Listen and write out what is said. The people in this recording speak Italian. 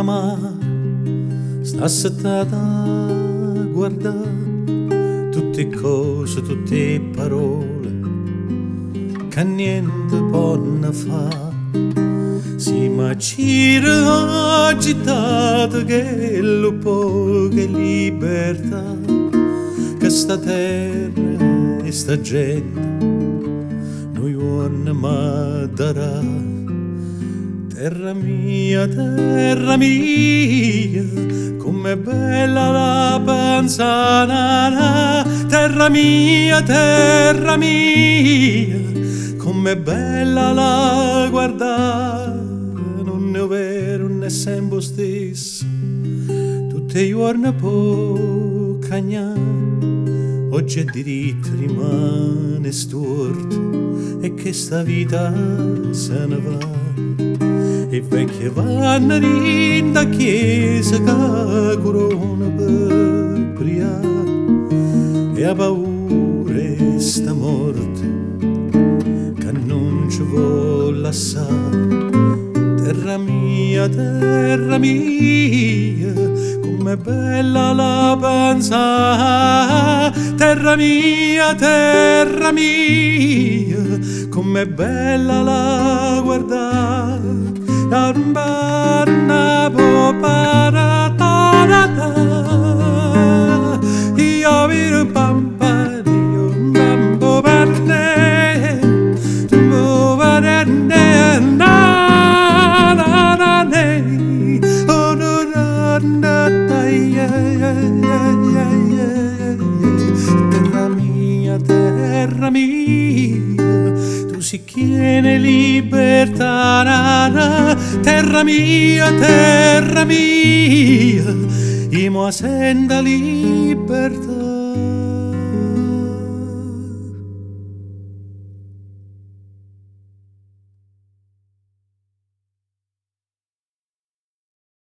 chiama, sta settata a guardare tutte cose, tutte parole che niente possono fare. Si ma c'era agitata che lo po' che libertà, che sta terra e sta gente noi vuole ma darà. Terra mia, com'è bella la panzana. Terra mia, com'è bella la guardare. Non è vero, non è sempre stesso, tutte i giorni può cagnare. Oggi è diritto, rimane storto, e che sta vita se ne va. E vecchie vanno in da chiesa che corona per priare, e ha paura sta morte che non ci vuole lasciare. Terra mia, com'è bella la panza. Terra mia, com'è bella la guardare. Barna bo paratarata, io viro pampario bambo barne, bo barne na na na ne, oh no na na ya ya ya ya. Terra mia, tu si chiede libertà. Terra mia, imo senda libertà.